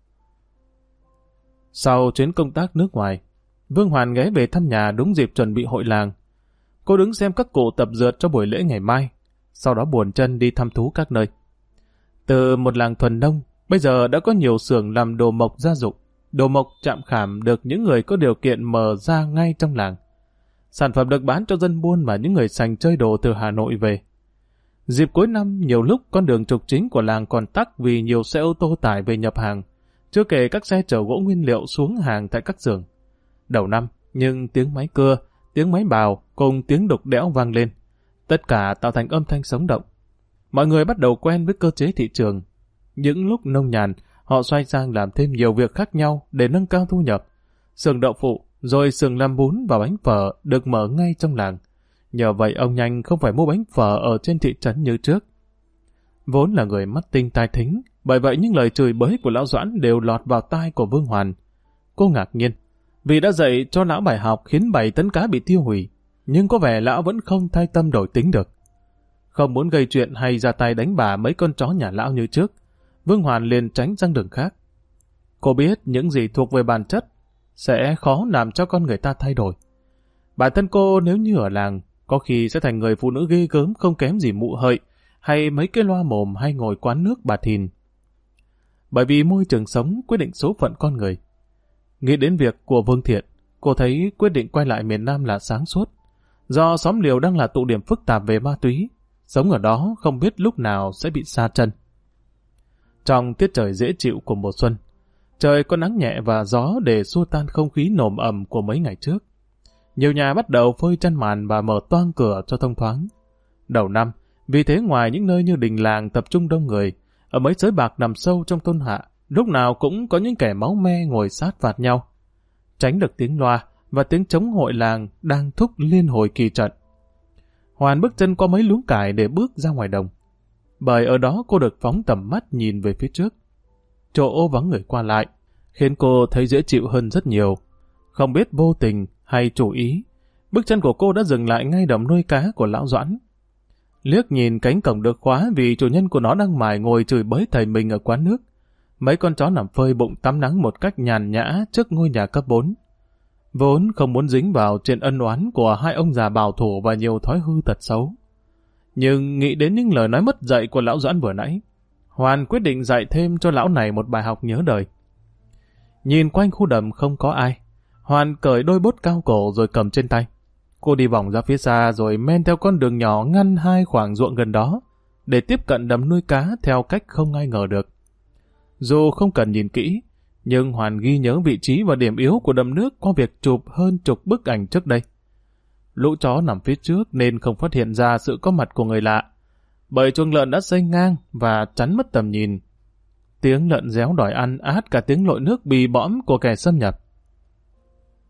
Sau chuyến công tác nước ngoài, Vương Hoàn ghé về thăm nhà đúng dịp chuẩn bị hội làng. Cô đứng xem các cụ tập dượt cho buổi lễ ngày mai, sau đó buồn chân đi thăm thú các nơi. Từ một làng thuần nông, bây giờ đã có nhiều xưởng làm đồ mộc gia dụng. Đồ mộc chạm khảm được những người có điều kiện mở ra ngay trong làng. Sản phẩm được bán cho dân buôn và những người sành chơi đồ từ Hà Nội về. Dịp cuối năm, nhiều lúc con đường trục chính của làng còn tắc vì nhiều xe ô tô tải về nhập hàng, chưa kể các xe chở gỗ nguyên liệu xuống hàng tại các xưởng. Đầu năm, nhưng tiếng máy cưa, tiếng máy bào cùng tiếng đục đẽo vang lên. Tất cả tạo thành âm thanh sống động. Mọi người bắt đầu quen với cơ chế thị trường. Những lúc nông nhàn, họ xoay sang làm thêm nhiều việc khác nhau để nâng cao thu nhập. Xưởng đậu phụ, rồi xưởng làm bún và bánh phở được mở ngay trong làng. Nhờ vậy ông Nhanh không phải mua bánh phở ở trên thị trấn như trước. Vốn là người mắt tinh tai thính, bởi vậy những lời chửi bới của lão Doãn đều lọt vào tai của Vương Hoàn. Cô ngạc nhiên, vì đã dạy cho lão bài học khiến 7 tấn cá bị tiêu hủy, nhưng có vẻ lão vẫn không thay tâm đổi tính được. Không muốn gây chuyện hay ra tay đánh bà mấy con chó nhà lão như trước, Vương Hoàn liền tránh sang đường khác. Cô biết những gì thuộc về bản chất sẽ khó làm cho con người ta thay đổi. Bản thân cô nếu như ở làng, có khi sẽ thành người phụ nữ ghê gớm không kém gì mụ hợi hay mấy cái loa mồm hay ngồi quán nước bà Thìn. Bởi vì môi trường sống quyết định số phận con người. Nghĩ đến việc của Vương Thiện, cô thấy quyết định quay lại miền Nam là sáng suốt. Do xóm Liều đang là tụ điểm phức tạp về ma túy, sống ở đó không biết lúc nào sẽ bị sa chân. Trong tiết trời dễ chịu của mùa xuân, trời có nắng nhẹ và gió để xua tan không khí nồm ẩm của mấy ngày trước. Nhiều nhà bắt đầu phơi chăn màn và mở toang cửa cho thông thoáng. Đầu năm, vì thế ngoài những nơi như đình làng tập trung đông người, ở mấy xới bạc nằm sâu trong thôn hạ, lúc nào cũng có những kẻ máu me ngồi sát phạt nhau. Tránh được tiếng loa và tiếng trống hội làng đang thúc liên hồi kỳ trận. Hoàn bước chân qua mấy luống cải để bước ra ngoài đồng. Bởi ở đó cô được phóng tầm mắt nhìn về phía trước. Chỗ vắng người qua lại, khiến cô thấy dễ chịu hơn rất nhiều. Không biết vô tình hay chủ ý, bước chân của cô đã dừng lại ngay đầm nuôi cá của lão Doãn. Liếc nhìn cánh cổng được khóa vì chủ nhân của nó đang mải ngồi chửi bới thầy mình ở quán nước. Mấy con chó nằm phơi bụng tắm nắng một cách nhàn nhã trước ngôi nhà cấp 4. Vốn không muốn dính vào chuyện ân oán của hai ông già bảo thủ và nhiều thói hư tật xấu. Nhưng nghĩ đến những lời nói mất dạy của lão Doãn vừa nãy, Hoàn quyết định dạy thêm cho lão này một bài học nhớ đời. Nhìn quanh khu đầm không có ai, Hoàn cởi đôi bốt cao cổ rồi cầm trên tay. Cô đi vòng ra phía xa rồi men theo con đường nhỏ ngăn hai khoảng ruộng gần đó, để tiếp cận đầm nuôi cá theo cách không ai ngờ được. Dù không cần nhìn kỹ, nhưng Hoàn ghi nhớ vị trí và điểm yếu của đầm nước qua việc chụp hơn chục bức ảnh trước đây. Lũ chó nằm phía trước nên không phát hiện ra sự có mặt của người lạ, bởi chuồng lợn đã xây ngang và chắn mất tầm nhìn. Tiếng lợn réo đòi ăn át cả tiếng lội nước bì bõm của kẻ xâm nhập.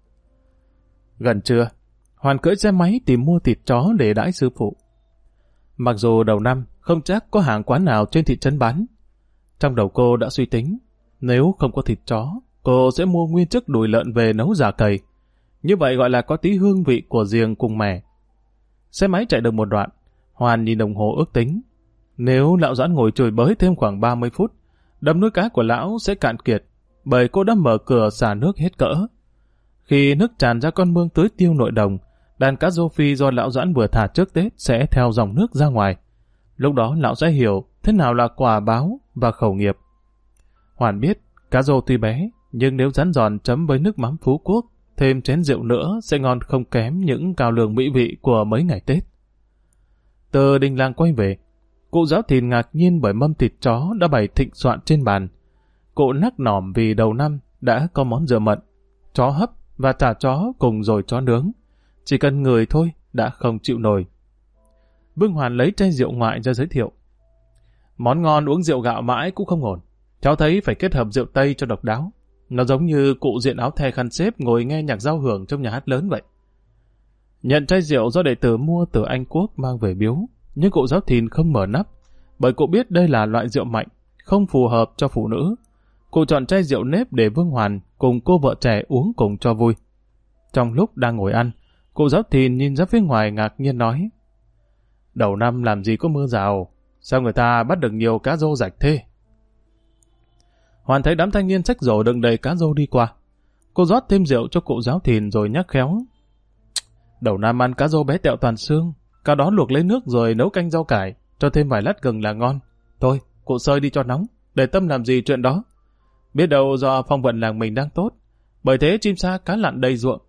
Gần trưa, Hoàn cưỡi xe máy tìm mua thịt chó để đãi sư phụ. Mặc dù đầu năm không chắc có hàng quán nào trên thị trấn bán. Trong đầu cô đã suy tính, nếu không có thịt chó, cô sẽ mua nguyên chiếc đùi lợn về nấu già cầy. Như vậy gọi là có tí hương vị của riềng cùng mẻ. Xe máy chạy được một đoạn, Hoàn nhìn đồng hồ ước tính. Nếu lão Doãn ngồi chửi bới thêm khoảng 30 phút, đầm nuôi cá của lão sẽ cạn kiệt, bởi cô đã mở cửa xả nước hết cỡ. Khi nước tràn ra con mương tưới tiêu nội đồng, đàn cá rô phi do lão Doãn vừa thả trước Tết sẽ theo dòng nước ra ngoài. Lúc đó lão sẽ hiểu thế nào là quả báo và khẩu nghiệp. Hoàn biết, cá rô tuy bé, nhưng nếu rán giòn chấm với nước mắm Phú Quốc, thêm chén rượu nữa sẽ ngon không kém những cao lương mỹ vị của mấy ngày Tết. Từ đình làng quay về, cụ Giáo Thìn ngạc nhiên bởi mâm thịt chó đã bày thịnh soạn trên bàn. Cụ nắc nỏm vì đầu năm đã có món dừa mận, chó hấp và chả chó cùng rồi chó nướng. Chỉ cần người thôi đã không chịu nổi. Vương Hoàn lấy chai rượu ngoại ra giới thiệu. Món ngon uống rượu gạo mãi cũng không ổn. Cháu thấy phải kết hợp rượu Tây cho độc đáo. Nó giống như cụ diện áo the khăn xếp ngồi nghe nhạc giao hưởng trong nhà hát lớn vậy. Nhận chai rượu do đệ tử mua từ Anh Quốc mang về biếu, nhưng cụ Giáo Thìn không mở nắp, bởi cụ biết đây là loại rượu mạnh, không phù hợp cho phụ nữ. Cụ chọn chai rượu nếp để Vương Hoàn cùng cô vợ trẻ uống cùng cho vui. Trong lúc đang ngồi ăn, cụ Giáo Thìn nhìn ra phía ngoài ngạc nhiên nói: Đầu năm làm gì có mưa rào, sao người ta bắt được nhiều cá rô rạch thế? Hoàn thấy đám thanh niên xách rổ đựng đầy cá rô đi qua. Cô rót thêm rượu cho cụ Giáo Thìn rồi nhắc khéo: Đầu năm ăn cá rô bé tẹo toàn xương, cá đó luộc lấy nước rồi nấu canh rau cải, cho thêm vài lát gừng là ngon. Thôi, cụ sơi đi cho nóng, để tâm làm gì chuyện đó. Biết đâu do phong vận làng mình đang tốt, bởi thế chim sa cá lặn đầy ruộng.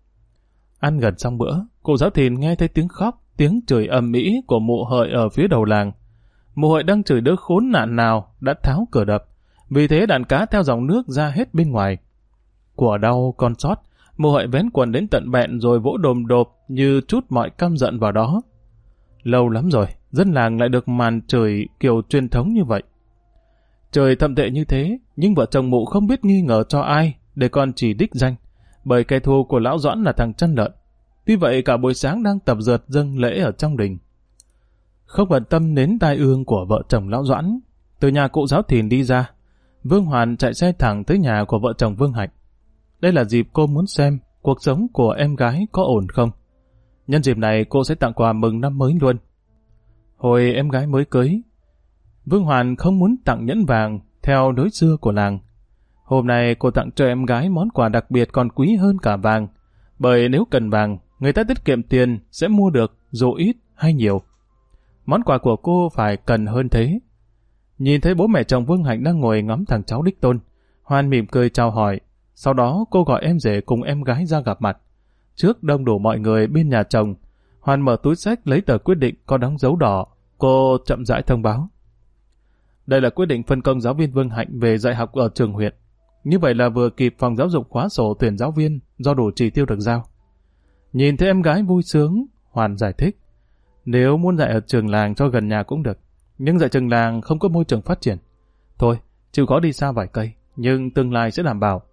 Ăn gần xong bữa, cụ Giáo Thìn nghe thấy tiếng khóc, tiếng chửi ầm ĩ của mụ Hợi ở phía đầu làng. Mụ Hợi đang chửi đứa khốn nạn nào đã tháo cửa đập, vì thế đàn cá theo dòng nước ra hết bên ngoài. Của đau con sót, mụ Hợi vén quần đến tận bẹn rồi vỗ đồm độp như trút mọi căm giận vào đó. Lâu lắm rồi, dân làng lại được màn chửi kiểu truyền thống như vậy. Trời thậm tệ như thế, nhưng vợ chồng mụ không biết nghi ngờ cho ai để còn chỉ đích danh, bởi kẻ thù của lão Doãn là thằng chăn lợn. Tuy vậy cả buổi sáng đang tập dượt dâng lễ ở trong đình. Không bận tâm đến tai ương của vợ chồng lão Doãn, từ nhà cụ Giáo Thìn đi ra, Vương Hoàn chạy xe thẳng tới nhà của vợ chồng Vương Hạnh. Đây là dịp cô muốn xem cuộc sống của em gái có ổn không. Nhân dịp này cô sẽ tặng quà mừng năm mới luôn. Hồi em gái mới cưới, Vương Hoàn không muốn tặng nhẫn vàng theo lối xưa của làng. Hôm nay cô tặng cho em gái món quà đặc biệt còn quý hơn cả vàng, bởi nếu cần vàng, người ta tiết kiệm tiền sẽ mua được dù ít hay nhiều. Món quà của cô phải cần hơn thế. Nhìn thấy bố mẹ chồng Vương Hạnh đang ngồi ngắm thằng cháu đích tôn, Hoàn mỉm cười chào hỏi. Sau đó cô gọi em rể cùng em gái ra gặp mặt. Trước đông đủ mọi người bên nhà chồng, Hoàn mở túi xách lấy tờ quyết định có đóng dấu đỏ. Cô chậm rãi thông báo: Đây là quyết định phân công giáo viên Vương Hạnh về dạy học ở trường huyện. Như vậy là vừa kịp phòng giáo dục khóa sổ tuyển giáo viên do đủ chỉ tiêu được giao. Nhìn thấy em gái vui sướng, Hoàn giải thích: Nếu muốn dạy ở trường làng cho gần nhà cũng được, nhưng dạy trường làng không có môi trường phát triển. Thôi, chịu khó đi xa vài cây, nhưng tương lai sẽ đảm bảo.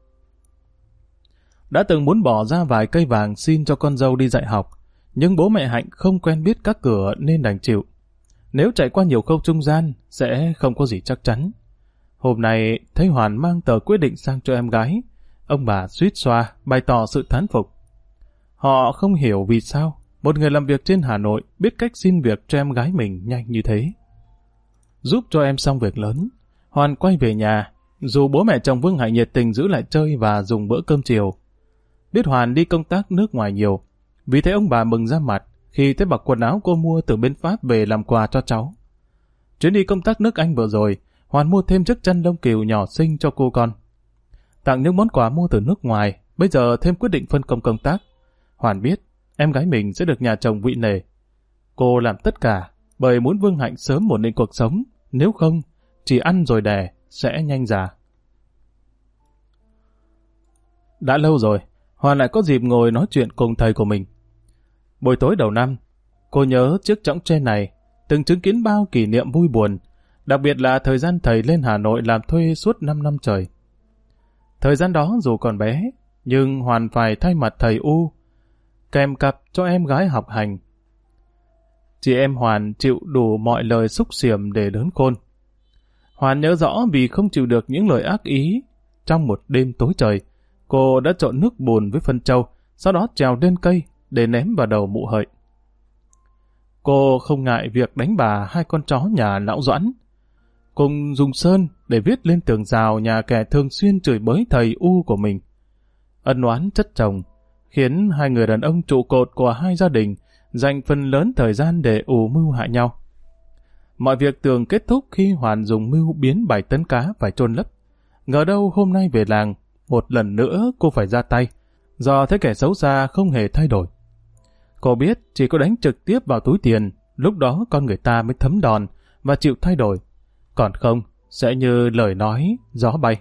Đã từng muốn bỏ ra vài cây vàng xin cho con dâu đi dạy học, nhưng bố mẹ Hạnh không quen biết các cửa nên đành chịu. Nếu chạy qua nhiều khâu trung gian, sẽ không có gì chắc chắn. Hôm nay, thấy Hoàn mang tờ quyết định sang cho em gái, ông bà suýt xoa, bày tỏ sự thán phục. Họ không hiểu vì sao một người làm việc trên Hà Nội biết cách xin việc cho em gái mình nhanh như thế. Giúp cho em xong việc lớn, Hoàn quay về nhà, dù bố mẹ chồng Vương Hạnh nhiệt tình giữ lại chơi và dùng bữa cơm chiều. Biết Hoàn đi công tác nước ngoài nhiều, vì thế ông bà mừng ra mặt khi thấy bọc quần áo cô mua từ bên Pháp về làm quà cho cháu. Chuyến đi công tác nước Anh vừa rồi, Hoàn mua thêm chiếc chăn lông cừu nhỏ xinh cho cô con. Tặng những món quà mua từ nước ngoài, bây giờ thêm quyết định phân công công tác. Hoàn biết em gái mình sẽ được nhà chồng vị nể. Cô làm tất cả bởi muốn Vương Hạnh sớm ổn định cuộc sống, nếu không, chỉ ăn rồi đẻ sẽ nhanh già. Đã lâu rồi, Hoàn lại có dịp ngồi nói chuyện cùng thầy của mình. Buổi tối đầu năm, cô nhớ chiếc chõng tre này từng chứng kiến bao kỷ niệm vui buồn, đặc biệt là thời gian thầy lên Hà Nội làm thuê suốt 5 năm trời. Thời gian đó dù còn bé, nhưng Hoàn phải thay mặt thầy U, kèm cặp cho em gái học hành. chị em Hoàn chịu đủ mọi lời xúc xiểm để lớn khôn. Hoàn nhớ rõ vì không chịu được những lời ác ý, trong một đêm tối trời, cô đã trộn nước bùn với phân trâu, sau đó trèo lên cây để ném vào đầu mụ Hợi. Cô không ngại việc đánh bà hai con chó nhà lão Doãn, cùng dùng sơn để viết lên tường rào nhà kẻ thường xuyên chửi bới thầy U của mình. Ân oán chất chồng khiến hai người đàn ông trụ cột của hai gia đình dành phần lớn thời gian để ù mưu hại nhau. Mọi việc tưởng kết thúc khi Hoàn dùng mưu biến 7 tấn cá phải chôn lấp. Ngờ đâu hôm nay về làng, một lần nữa cô phải ra tay, do thấy kẻ xấu xa không hề thay đổi. Cô biết chỉ có đánh trực tiếp vào túi tiền, lúc đó con người ta mới thấm đòn và chịu thay đổi. Còn không, sẽ như lời nói, gió bay.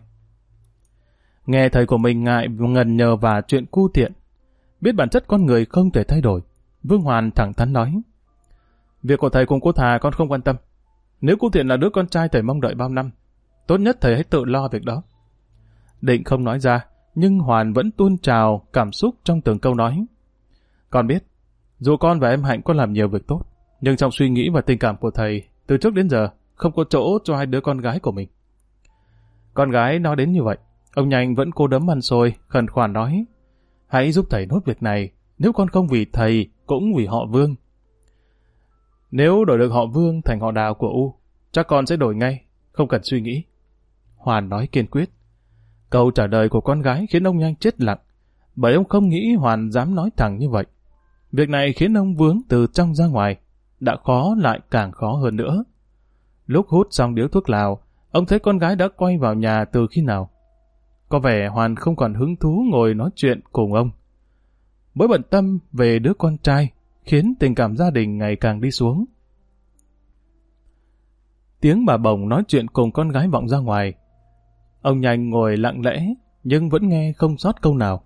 Nghe thầy của mình ngại ngần nhờ và chuyện cu tiện, biết bản chất con người không thể thay đổi, Vương Hoàn thẳng thắn nói: việc của thầy cùng cô Thà con không quan tâm. Nếu cu tiện là đứa con trai thầy mong đợi bao năm, tốt nhất thầy hãy tự lo việc đó. Định không nói ra, nhưng Hoàn vẫn tuôn trào cảm xúc trong từng câu nói. Con biết, dù con và em Hạnh có làm nhiều việc tốt, nhưng trong suy nghĩ và tình cảm của thầy, từ trước đến giờ, không có chỗ cho hai đứa con gái của mình. Con gái nói đến như vậy, ông Nhanh vẫn cố đấm ăn xôi, khẩn khoản nói: hãy giúp thầy nốt việc này, nếu con không vì thầy, cũng vì họ Vương. Nếu đổi được họ Vương thành họ Đào của U, chắc con sẽ đổi ngay, không cần suy nghĩ. Hoàn nói kiên quyết. Câu trả lời của con gái khiến ông Nhanh chết lặng, bởi ông không nghĩ Hoàn dám nói thẳng như vậy. Việc này khiến ông vướng từ trong ra ngoài, đã khó lại càng khó hơn nữa. Lúc hút xong điếu thuốc lào, ông thấy con gái đã quay vào nhà từ khi nào. Có vẻ Hoàn không còn hứng thú ngồi nói chuyện cùng ông. Bởi bận tâm về đứa con trai, khiến tình cảm gia đình ngày càng đi xuống. Tiếng bà Bồng nói chuyện cùng con gái vọng ra ngoài. Ông Nhanh ngồi lặng lẽ, nhưng vẫn nghe không sót câu nào.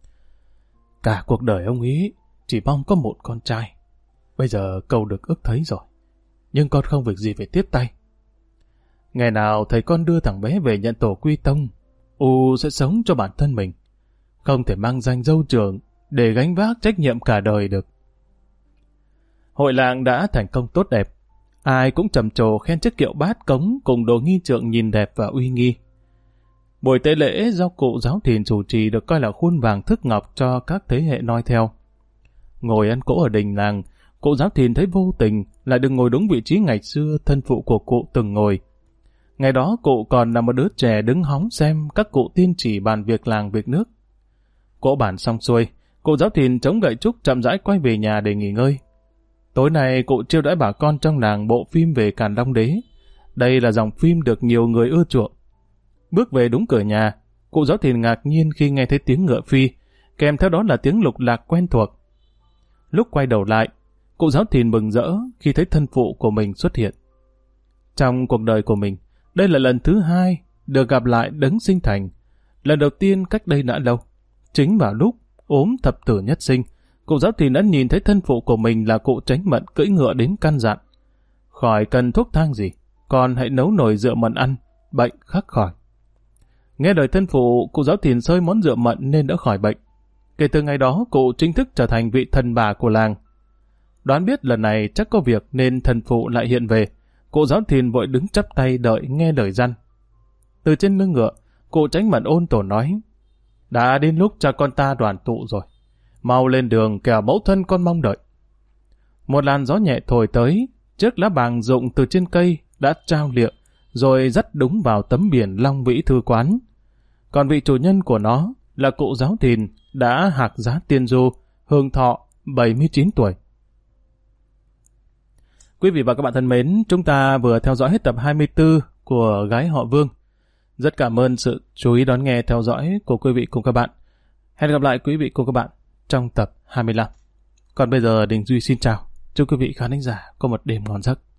Cả cuộc đời ông ý chỉ mong có một con trai. Bây giờ cầu được ước thấy rồi, nhưng con không việc gì phải tiếp tay. Ngày nào thầy con đưa thằng bé về nhận tổ quy tông, U sẽ sống cho bản thân mình, không thể mang danh dâu trưởng để gánh vác trách nhiệm cả đời được. Hội làng đã thành công tốt đẹp, ai cũng trầm trồ khen chiếc kiệu bát cống cùng đồ nghi trượng nhìn đẹp và uy nghi. Buổi tế lễ do cụ giáo thìn chủ trì được coi là khuôn vàng thước ngọc cho các thế hệ noi theo. Ngồi ăn cỗ ở đình làng, cụ giáo thìn thấy vô tình lại được ngồi đúng vị trí ngày xưa thân phụ của cụ từng ngồi. Ngày đó cụ còn là một đứa trẻ đứng hóng xem các cụ tiên chỉ bàn việc làng việc nước. Cỗ bàn xong xuôi, cụ giáo thìn chống gậy trúc chậm rãi quay về nhà để nghỉ ngơi. Tối nay cụ chiêu đãi bà con trong làng bộ phim về Càn Long Đế. Đây là dòng phim được nhiều người ưa chuộng. Bước về đúng cửa nhà, cụ giáo thìn ngạc nhiên khi nghe thấy tiếng ngựa phi, kèm theo đó là tiếng lục lạc quen thuộc. Lúc quay đầu lại, cụ giáo thìn mừng rỡ khi thấy thân phụ của mình xuất hiện. Trong cuộc đời của mình, đây là lần thứ hai được gặp lại Đấng Sinh Thành. Lần đầu tiên cách đây đã lâu. Chính vào lúc ốm thập tử nhất sinh, cụ giáo thìn đã nhìn thấy thân phụ của mình là cụ Chánh Mận cưỡi ngựa đến căn dặn: khỏi cần thuốc thang gì, con hãy nấu nồi rượu mận ăn, bệnh khắc khỏi. Nghe lời thân phụ, cụ giáo thìn xơi món rượu mận nên đã khỏi bệnh. Kể từ ngày đó, cụ chính thức trở thành vị thần bà của làng. Đoán biết lần này chắc có việc nên thần phụ lại hiện về. Cụ giáo thìn vội đứng chắp tay đợi nghe lời răn. Từ trên lưng ngựa, cụ Chánh Mận ôn tồn nói: đã đến lúc cha con ta đoàn tụ rồi, mau lên đường kẻo mẫu thân con mong đợi. Một làn gió nhẹ thổi tới, chiếc lá bàng rụng từ trên cây đã trao lịa, rồi dắt đúng vào tấm biển Long Vĩ Thư Quán. Còn vị chủ nhân của nó là cụ giáo thìn đã hạc giá tiên du, hưởng thọ 79 tuổi. Quý vị và các bạn thân mến, chúng ta vừa theo dõi hết tập 24 của Gái Họ Vương. Rất cảm ơn sự chú ý đón nghe theo dõi của quý vị cùng các bạn. Hẹn gặp lại quý vị cùng các bạn trong tập 25. Còn bây giờ Đình Duy xin chào. Chúc quý vị khán thính giả có một đêm ngon giấc.